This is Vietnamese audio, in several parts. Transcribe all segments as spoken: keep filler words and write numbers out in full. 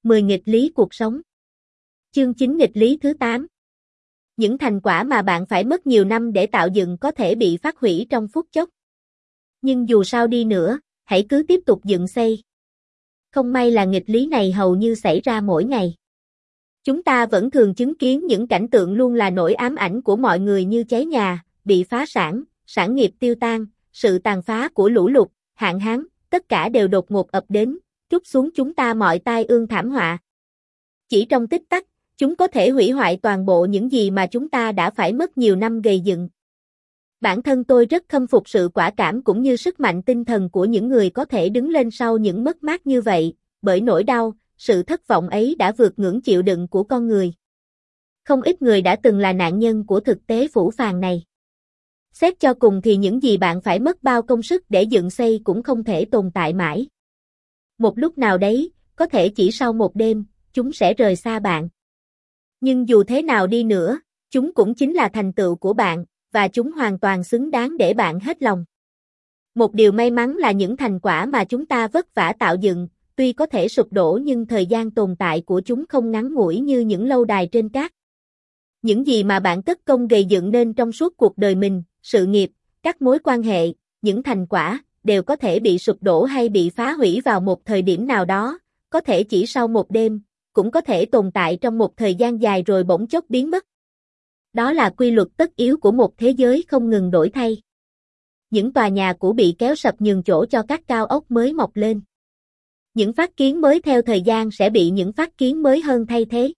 mười nghịch lý cuộc sống. Chương chín nghịch lý thứ tám. Những thành quả mà bạn phải mất nhiều năm để tạo dựng có thể bị phát hủy trong phút chốc. Nhưng dù sao đi nữa, hãy cứ tiếp tục dựng xây. Không may là nghịch lý này hầu như xảy ra mỗi ngày. Chúng ta vẫn thường chứng kiến những cảnh tượng luôn là nỗi ám ảnh của mọi người như cháy nhà, bị phá sản, sản nghiệp tiêu tan, sự tàn phá của lũ lụt, hạn hán, tất cả đều đột ngột ập đến, trút xuống chúng ta mọi tai ương thảm họa. Chỉ trong tích tắc, chúng có thể hủy hoại toàn bộ những gì mà chúng ta đã phải mất nhiều năm gây dựng. Bản thân tôi rất khâm phục sự quả cảm cũng như sức mạnh tinh thần của những người có thể đứng lên sau những mất mát như vậy, bởi nỗi đau, sự thất vọng ấy đã vượt ngưỡng chịu đựng của con người. Không ít người đã từng là nạn nhân của thực tế phũ phàng này. Xét cho cùng thì những gì bạn phải mất bao công sức để dựng xây cũng không thể tồn tại mãi. Một lúc nào đấy, có thể chỉ sau một đêm, chúng sẽ rời xa bạn. Nhưng dù thế nào đi nữa, chúng cũng chính là thành tựu của bạn, và chúng hoàn toàn xứng đáng để bạn hết lòng. Một điều may mắn là những thành quả mà chúng ta vất vả tạo dựng, tuy có thể sụp đổ nhưng thời gian tồn tại của chúng không ngắn ngủi như những lâu đài trên cát. Những gì mà bạn cất công gây dựng nên trong suốt cuộc đời mình, sự nghiệp, các mối quan hệ, những thành quả, đều có thể bị sụp đổ hay bị phá hủy vào một thời điểm nào đó, có thể chỉ sau một đêm, cũng có thể tồn tại trong một thời gian dài rồi bỗng chốc biến mất. Đó là quy luật tất yếu của một thế giới không ngừng đổi thay. Những tòa nhà cũ bị kéo sập nhường chỗ cho các cao ốc mới mọc lên. Những phát kiến mới theo thời gian sẽ bị những phát kiến mới hơn thay thế.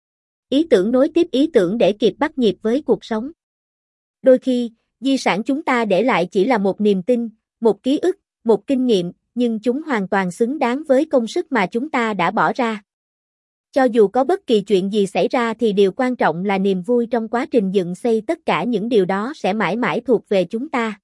Ý tưởng nối tiếp ý tưởng để kịp bắt nhịp với cuộc sống. Đôi khi, di sản chúng ta để lại chỉ là một niềm tin, một ký ức, một kinh nghiệm, nhưng chúng hoàn toàn xứng đáng với công sức mà chúng ta đã bỏ ra. Cho dù có bất kỳ chuyện gì xảy ra thì điều quan trọng là niềm vui trong quá trình dựng xây, tất cả những điều đó sẽ mãi mãi thuộc về chúng ta.